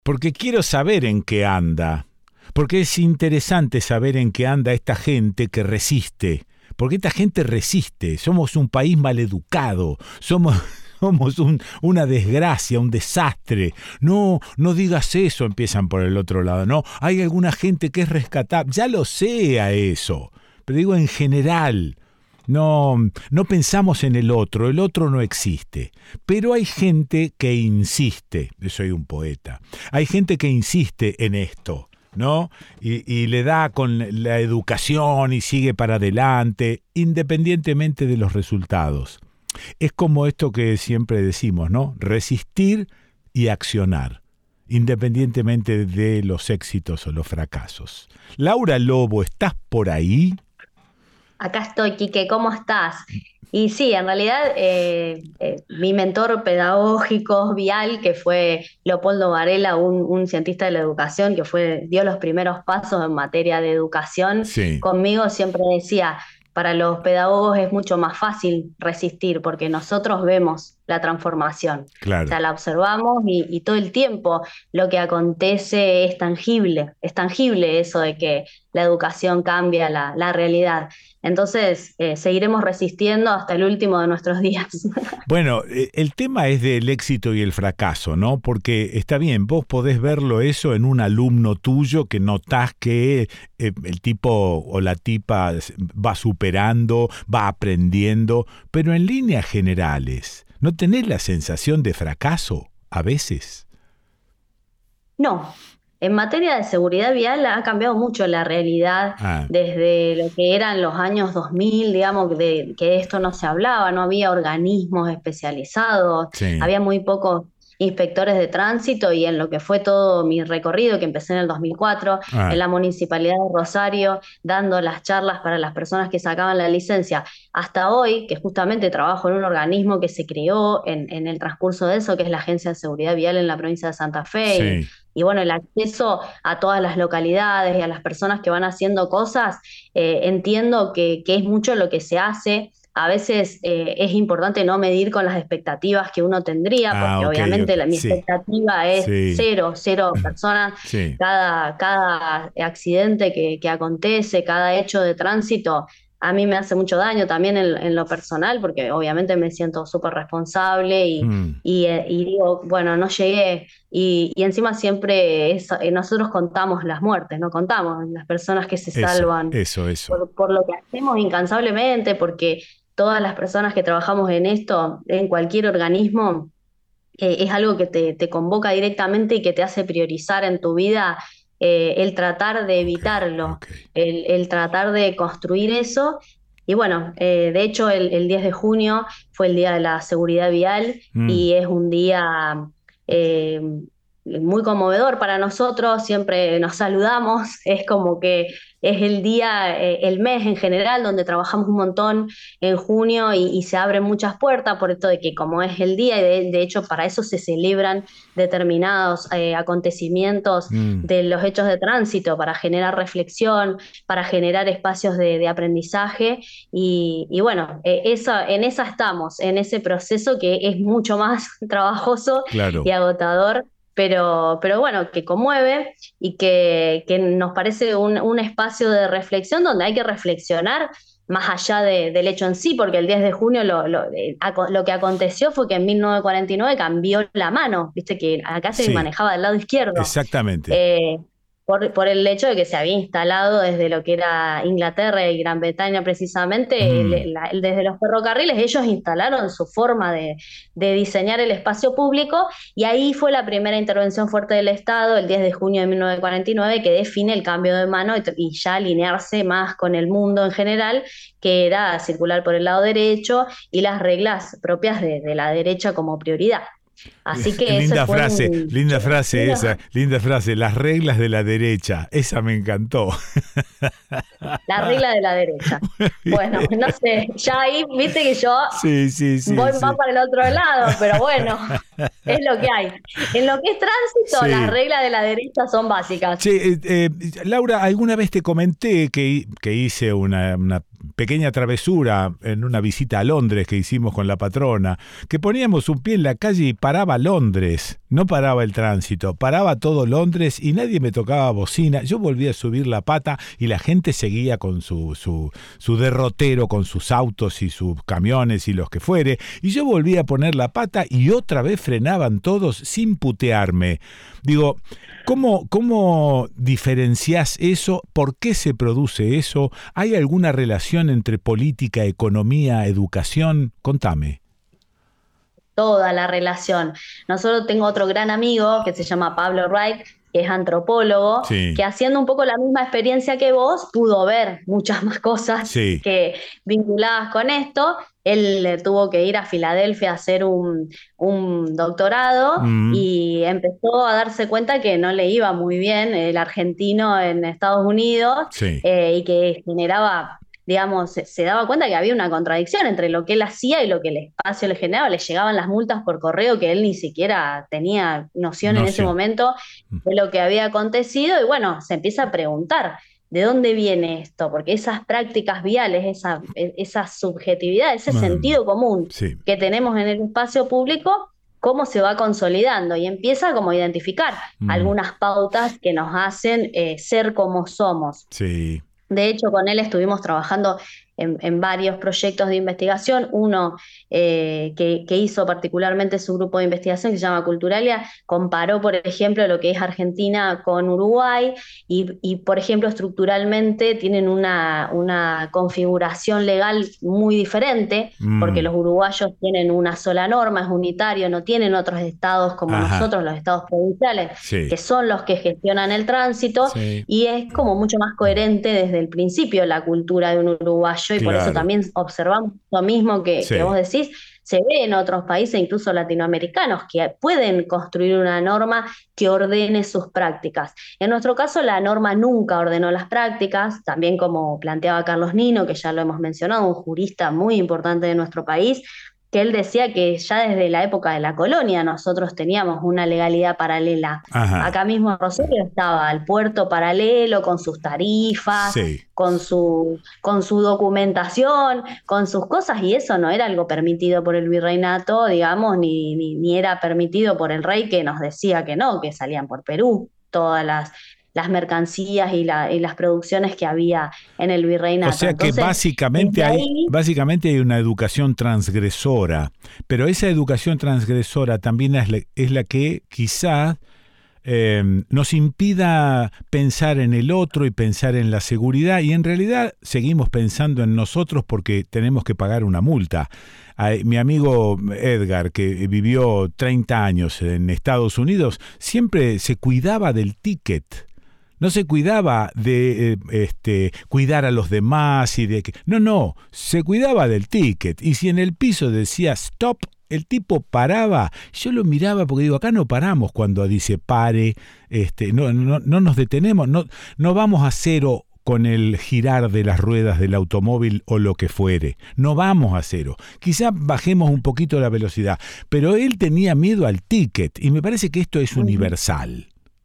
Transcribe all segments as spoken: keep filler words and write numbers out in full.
porque quiero saber en qué anda, porque es interesante saber en qué anda esta gente que resiste, porque esta gente resiste, somos un país maleducado, somos... Somos un, una desgracia, un desastre. No, no digas eso, empiezan por el otro lado. No, hay alguna gente que es rescatable. Ya lo sé a eso, pero digo en general. No, no pensamos en el otro, el otro no existe. Pero hay gente que insiste, yo soy un poeta, hay gente que insiste en esto, ¿no? Y, y le da con la educación y sigue para adelante, independientemente de los resultados. Es como esto que siempre decimos, ¿no? Resistir y accionar, independientemente de los éxitos o los fracasos. Laura Lobo, ¿estás por ahí? Acá estoy, Quique, ¿cómo estás? Y sí, en realidad eh, eh, mi mentor pedagógico vial, que fue Leopoldo Varela, un, un cientista de la educación que fue, dio los primeros pasos en materia de educación, Sí, conmigo siempre decía, para los pedagogos es mucho más fácil resistir porque nosotros vemos la transformación, o claro. sea, la observamos y, y todo el tiempo lo que acontece es tangible, es tangible eso de que la educación cambia la, la realidad. Entonces, eh, seguiremos resistiendo hasta el último de nuestros días. Bueno, eh, el tema es del éxito y el fracaso, ¿no? Porque está bien, vos podés verlo eso en un alumno tuyo que notás que eh, el tipo o la tipa va superando, va aprendiendo, pero en líneas generales, ¿no tenés la sensación de fracaso a veces? No, en materia de seguridad vial ha cambiado mucho la realidad Ah, desde lo que eran los años dos mil, digamos, de que de esto no se hablaba, no había organismos especializados, sí, había muy pocos inspectores de tránsito y en lo que fue todo mi recorrido, que empecé en el dos mil cuatro, en ah, la Municipalidad de Rosario, dando las charlas para las personas que sacaban la licencia, hasta hoy, que justamente trabajo en un organismo que se creó en, en el transcurso de eso, que es la Agencia de Seguridad Vial en la provincia de Santa Fe, y sí, y bueno, el acceso a todas las localidades y a las personas que van haciendo cosas, eh, entiendo que, que es mucho lo que se hace. A veces eh, es importante no medir con las expectativas que uno tendría, ah, porque ok, obviamente ok, la, mi sí, expectativa es sí, cero, cero personas. sí, Cada, cada accidente que, que acontece, cada hecho de tránsito, a mí me hace mucho daño también en, en lo personal, porque obviamente me siento súper responsable y, mm, y, eh, y digo, bueno, no llegué. Y, y encima siempre es- eh, nosotros contamos las muertes, no contamos las personas que se eso, salvan eso, eso, por, por lo que hacemos incansablemente, porque todas las personas que trabajamos en esto, en cualquier organismo, eh, es algo que te, te convoca directamente y que te hace priorizar en tu vida eh, el tratar de ok, evitarlo, ok, el, el tratar de construir eso. Y bueno, eh, de hecho el, el diez de junio fue el Día de la Seguridad Vial mm, y es un día eh, muy conmovedor para nosotros, siempre nos saludamos, es como que es el día, eh, el mes en general, donde trabajamos un montón en junio y, y se abren muchas puertas por esto de que como es el día, y de, de hecho para eso se celebran determinados eh, acontecimientos mm, de los hechos de tránsito, para generar reflexión, para generar espacios de, de aprendizaje y, y bueno, eh, esa, en esa estamos, en ese proceso que es mucho más trabajoso y claro. agotador. Pero, pero bueno, que conmueve y que, que nos parece un, un espacio de reflexión donde hay que reflexionar más allá de- del hecho en sí, porque el diez de junio lo, lo, eh, aco- lo que aconteció fue que en mil novecientos cuarenta y nueve cambió la mano, viste que acá se Sí, manejaba del lado izquierdo. exactamente. Eh, por, por el hecho de que se había instalado desde lo que era Inglaterra y Gran Bretaña precisamente, Mm, el- la- el- desde los ferrocarriles ellos instalaron su forma de, de diseñar el espacio público y ahí fue la primera intervención fuerte del Estado, el diez de junio de mil novecientos cuarenta y nueve, que define el cambio de mano y, y ya alinearse más con el mundo en general, que era circular por el lado derecho y las reglas propias de, de la derecha como prioridad. Así que ese linda fue frase, un... linda frase esa, uno- linda frase, las reglas de la derecha, esa me encantó. La regla de la derecha. Bueno, no sé, ya ahí viste que yo Sí, sí, sí, voy más sí. para el otro lado, pero bueno, es lo que hay. En lo que es tránsito, las Sí. reglas de la derecha son básicas. Che, eh, eh, Laura, alguna vez te comenté que, que hice una, una pequeña travesura en una visita a Londres que hicimos con la patrona, que poníamos un pie en la calle y paraba Londres, no paraba el tránsito, paraba todo Londres y nadie me tocaba bocina. Yo volvía a subir la pata y la gente seguía con su, su, su derrotero, con sus autos y sus camiones y los que fuere, y yo volvía a poner la pata y otra vez frenaban todos sin putearme. Digo, ¿cómo, cómo diferenciás eso? ¿Por qué se produce eso? ¿Hay alguna relación entre política, economía, educación? Contame. Toda la relación. Nosotros tengo otro gran amigo que se llama Pablo Wright, que es antropólogo, Sí. que haciendo un poco la misma experiencia que vos, pudo ver muchas más cosas Sí. que vinculadas con esto. Él eh, tuvo que ir a Filadelfia a hacer un, un doctorado Mm. y empezó a darse cuenta que no le iba muy bien el argentino en Estados Unidos, Sí. eh, y que generaba, digamos, se, se daba cuenta que había una contradicción entre lo que él hacía y lo que el espacio le generaba. Le llegaban las multas por correo que él ni siquiera tenía noción en ese Noción. momento de lo que había acontecido, y bueno, se empieza a preguntar ¿de dónde viene esto? Porque esas prácticas viales, esa, esa subjetividad, ese Mm. sentido común Sí. que tenemos en el espacio público, cómo se va consolidando y empieza como a identificar Mm. algunas pautas que nos hacen eh, ser como somos. Sí. De hecho, con él estuvimos trabajando en, en varios proyectos de investigación. Uno eh, que, que hizo particularmente su grupo de investigación, que se llama Culturalia, comparó, por ejemplo, lo que es Argentina con Uruguay y, y por ejemplo, estructuralmente tienen una, una configuración legal muy diferente, Mm. porque los uruguayos tienen una sola norma, es unitario, no tienen otros estados como Ajá. nosotros, los estados provinciales, Sí. que son los que gestionan el tránsito. Sí. Y es como mucho más coherente desde el principio la cultura de un uruguayo, y por Claro. eso también observamos lo mismo que, Sí. que vos decís, se ve en otros países, incluso latinoamericanos, que pueden construir una norma que ordene sus prácticas. En nuestro caso, la norma nunca ordenó las prácticas, también como planteaba Carlos Nino, que ya lo hemos mencionado, un jurista muy importante de nuestro país, que él decía que ya desde la época de la colonia nosotros teníamos una legalidad paralela. Ajá. Acá mismo en Rosario estaba el puerto paralelo con sus tarifas, Sí. con su, con su documentación, con sus cosas, y eso no era algo permitido por el virreinato, digamos, ni, ni, ni era permitido por el rey, que nos decía que no, que salían por Perú todas las, las mercancías y, la, y las producciones que había en el virreinato. O sea que Entonces, básicamente desde hay, ahí, básicamente hay una educación transgresora, pero esa educación transgresora también es la, es la que quizá eh, nos impida pensar en el otro y pensar en la seguridad, y en realidad seguimos pensando en nosotros porque tenemos que pagar una multa. Ay, mi amigo Edgar, que vivió treinta años en Estados Unidos, siempre se cuidaba del ticket. No se cuidaba de eh, este, cuidar a los demás y de que... No, no, se cuidaba del ticket. Y si en el piso decía stop, el tipo paraba. Yo lo miraba porque digo, acá no paramos cuando dice pare, este, no, no, no nos detenemos, no, no vamos a cero con el girar de las ruedas del automóvil o lo que fuere. No vamos a cero. Quizá bajemos un poquito la velocidad, pero él tenía miedo al ticket y me parece que esto es universal.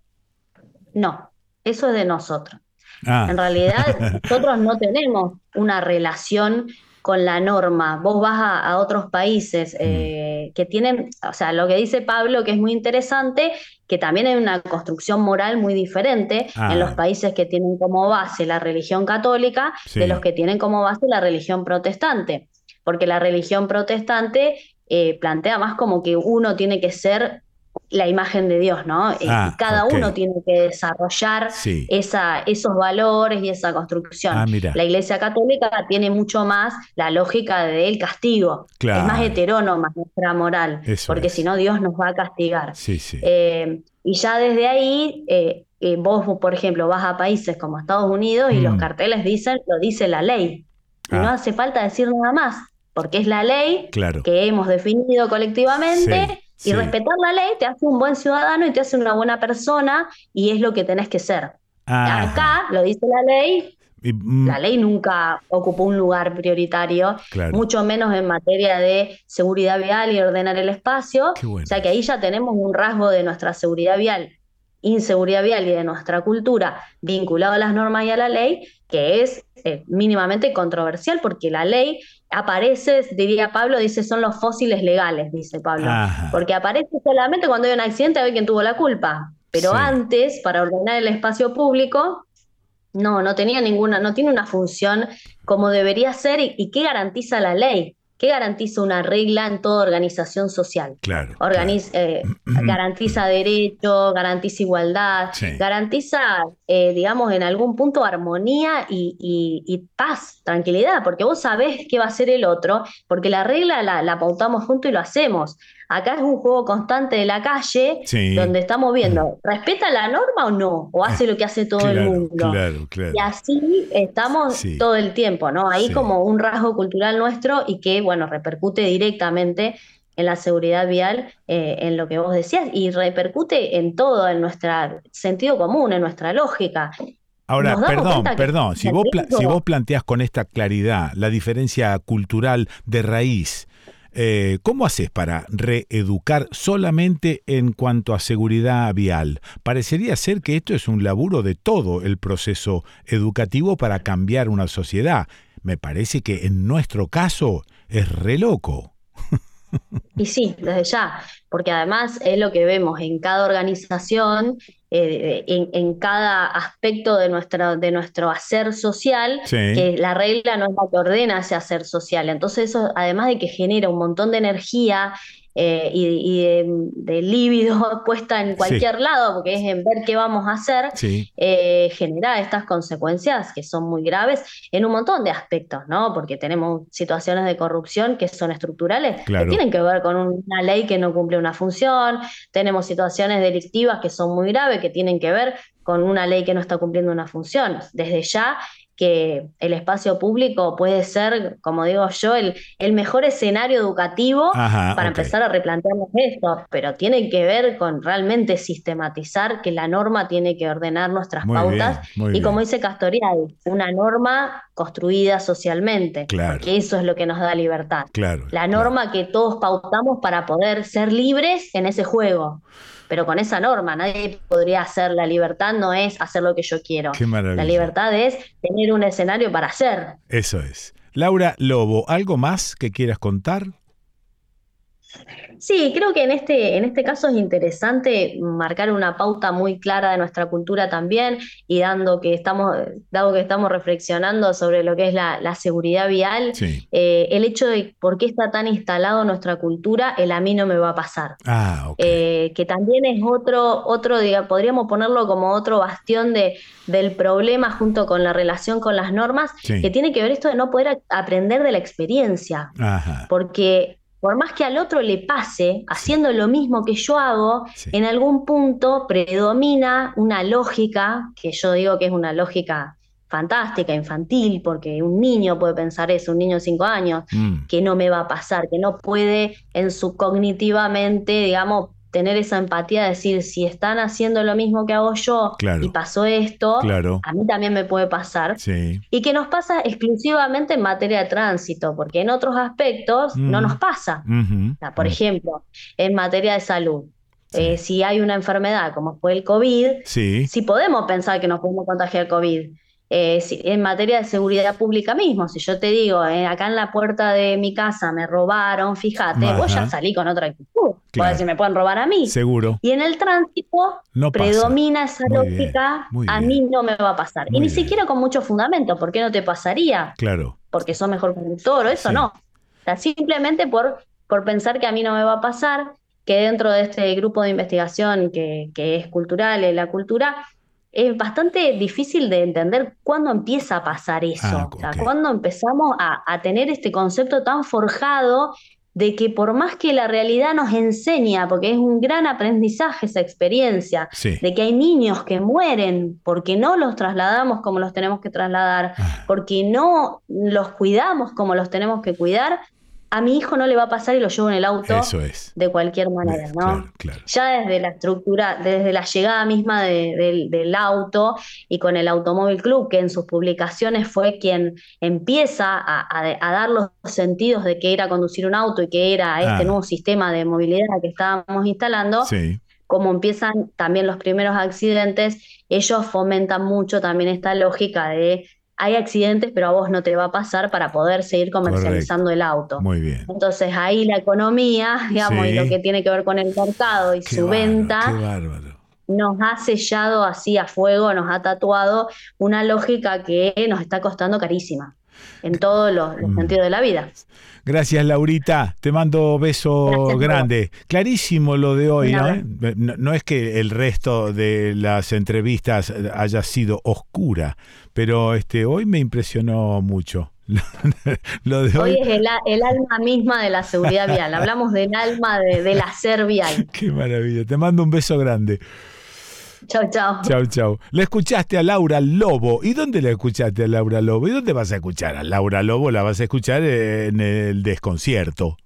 no, eso es de nosotros. Ah. En realidad, nosotros no tenemos una relación con la norma. Vos vas a, a otros países eh, que tienen, o sea, lo que dice Pablo, que es muy interesante, que también hay una construcción moral muy diferente Ah. en los países que tienen como base la religión católica, Sí. de los que tienen como base la religión protestante. Porque la religión protestante eh, plantea más como que uno tiene que ser la imagen de Dios, ¿no? Y Ah, cada ok. uno tiene que desarrollar Sí. esa, esos valores y esa construcción. Ah, mira. La Iglesia Católica tiene mucho más la lógica del castigo. Claro. Es más heterónoma nuestra moral, Eso porque es. si no Dios nos va a castigar. Sí, sí. Eh, y ya desde ahí, eh, eh, vos, por ejemplo, vas a países como Estados Unidos y Mm. los carteles dicen, lo dice la ley. Y Ah. no hace falta decir nada más, porque es la ley Claro. que hemos definido colectivamente. Sí, Y sí. respetar la ley te hace un buen ciudadano y te hace una buena persona, y es lo que tenés que ser. Ajá. Acá lo dice la ley, Y, mm, la ley nunca ocupó un lugar prioritario, Claro. mucho menos en materia de seguridad vial y ordenar el espacio. Qué bueno O sea que ahí ya tenemos un rasgo de nuestra seguridad vial, inseguridad vial y de nuestra cultura vinculado a las normas y a la ley, que es eh, mínimamente controversial, porque la ley aparece, diría Pablo, dice, son los fósiles legales, dice Pablo, Ajá, porque aparece solamente cuando hay un accidente, a ver quién tuvo la culpa. Pero sí, antes, para ordenar el espacio público, no, no tenía ninguna, no tiene una función como debería ser. ¿Y, y qué garantiza la ley? ¿Qué garantiza una regla en toda organización social? claro, claro. Organiza, eh, garantiza derecho, garantiza igualdad, Sí, garantiza, eh, digamos, en algún punto armonía y, y- y paz, tranquilidad, porque vos sabés qué va a hacer el otro, porque la regla la, la pautamos juntos y lo hacemos. Acá es un juego constante de la calle sí. donde estamos viendo, ¿respeta la norma o no? ¿O Ah, hace lo que hace todo el claro, mundo? claro, Y claro. así estamos Sí, todo el tiempo, ¿no? Ahí sí. como un rasgo cultural nuestro y que, bueno, repercute directamente en la seguridad vial, eh, en lo que vos decías, y repercute en todo, en nuestro sentido común, en nuestra lógica. Ahora, Nos damos perdón, cuenta que perdón, estamos si en vos, pla- si vos riesgo. planteás con esta claridad la diferencia cultural de raíz, eh, ¿cómo haces para reeducar solamente en cuanto a seguridad vial? Parecería ser que esto es un laburo de todo el proceso educativo para cambiar una sociedad. Me parece que en nuestro caso es re loco. Y sí, desde ya, porque además es lo que vemos en cada organización, eh, en, en cada aspecto de nuestro, de nuestro hacer social, Sí, que la regla no es la que ordena ese hacer social. Entonces eso, además de que genera un montón de energía eh, y, y de, de líbido puesta en sí, cualquier lado, porque es en ver qué vamos a hacer, sí, eh, genera estas consecuencias que son muy graves en un montón de aspectos, ¿no? Porque tenemos situaciones de corrupción que son estructurales, que claro. tienen que ver con una ley que no cumple una función, tenemos situaciones delictivas que son muy graves, que tienen que ver con una ley que no está cumpliendo una función. Desde ya que el espacio público puede ser, como digo yo, el, el mejor escenario educativo Ajá, para ok. empezar a replantearnos esto, pero tiene que ver con realmente sistematizar que la norma tiene que ordenar nuestras Muy pautas bien, muy y, como bien. dice Castoriadis, una norma construida socialmente, porque Claro, eso es lo que nos da libertad. claro, La claro. norma que todos pautamos para poder ser libres en ese juego. Pero con esa norma nadie podría hacer, la libertad no es hacer lo que yo quiero. Qué La maravilla. libertad es tener un escenario para hacer. Eso es. Laura Lobo, ¿algo más que quieras contar? Sí, creo que en este, en este caso es interesante marcar una pauta muy clara de nuestra cultura también, y dando que estamos, dado que estamos reflexionando sobre lo que es la, la seguridad vial, Sí. eh, el hecho de por qué está tan instalado en nuestra cultura, el a mí no me va a pasar. Ah, ok. Eh, que también es otro, otro, diga, podríamos ponerlo como otro bastión de, del problema junto con la relación con las normas, que Sí. tiene que ver esto de no poder a- aprender de la experiencia, Ajá. porque por más que al otro le pase, Sí. haciendo lo mismo que yo hago, Sí. en algún punto predomina una lógica, que yo digo que es una lógica fantástica, infantil, porque un niño puede pensar eso, un niño de cinco años, Mm, que no me va a pasar, que no puede en su cognitivamente, digamos, tener esa empatía de decir, si están haciendo lo mismo que hago yo y claro, pasó esto, claro. a mí también me puede pasar. Sí. Y que nos pasa exclusivamente en materia de tránsito, porque en otros aspectos no nos Mm, pasa. ujú, O sea, por mm, ejemplo, en materia de salud, eh, sí. si hay una enfermedad como fue el COVID, Sí. si podemos pensar que nos podemos contagiar COVID. Eh, si- en materia de seguridad pública mismo, si yo te digo, eh, acá en la puerta de mi casa me robaron, fíjate, vos ya Ajá. salí con otra actitud. Vos decís, Claro. me pueden robar a mí. Seguro. Y en el tránsito No pasa. predomina esa Muy bien. lógica, Muy a mí bien. no me va a pasar. Y Muy ni bien. siquiera con mucho fundamento, ¿por qué no te pasaría? Claro. Porque sos mejor conductor o eso no. Sí. O sea, simplemente por, por pensar que a mí no me va a pasar, que dentro de este grupo de investigación que, que es cultural, en la cultura, es bastante difícil de entender cuándo empieza a pasar Ah, eso. O ok. sea, cuándo empezamos a, a tener este concepto tan forjado de que por más que la realidad nos enseña, porque es un gran aprendizaje esa experiencia, Sí. de que hay niños que mueren porque no los trasladamos como los tenemos que trasladar, Ah, porque no los cuidamos como los tenemos que cuidar, a mi hijo no le va a pasar y lo llevo en el auto eso es. de cualquier De- manera, ¿no? claro, claro. Ya desde la estructura, desde la llegada misma de- del del auto y con el Automóvil Club, que en sus publicaciones fue quien empieza a, a- a dar los sentidos de qué era conducir un auto y qué era este nuevo Ah, sistema de movilidad que estábamos instalando, sí. como empiezan también los primeros accidentes, ellos fomentan mucho también esta lógica de hay accidentes, pero a vos no te va a pasar para poder seguir comercializando Correcto. el auto. Muy bien. Entonces ahí la economía, digamos, y lo Sí. que tiene que ver con el mercado y Qué su bárbaro, venta, qué bárbaro. nos ha sellado así a fuego, nos ha tatuado una lógica que nos está costando carísima en todos los, los Mm. sentidos de la vida. Gracias, Laurita. Te mando beso Gracias a vos. grande. Clarísimo lo de hoy, Un ¿no? abrazo. No, no es que el resto de las entrevistas haya sido oscura, pero este, hoy me impresionó mucho. Lo de Hoy hoy, es el, a- el alma misma de la seguridad vial. Hablamos del alma de, del hacer vial. qué maravilla. Te mando un beso grande. Chau, chau. Chau, chau. Le escuchaste a Laura Lobo. ¿Y dónde la escuchaste a Laura Lobo? ¿Y dónde vas a escuchar a Laura Lobo? La vas a escuchar en el desconcierto.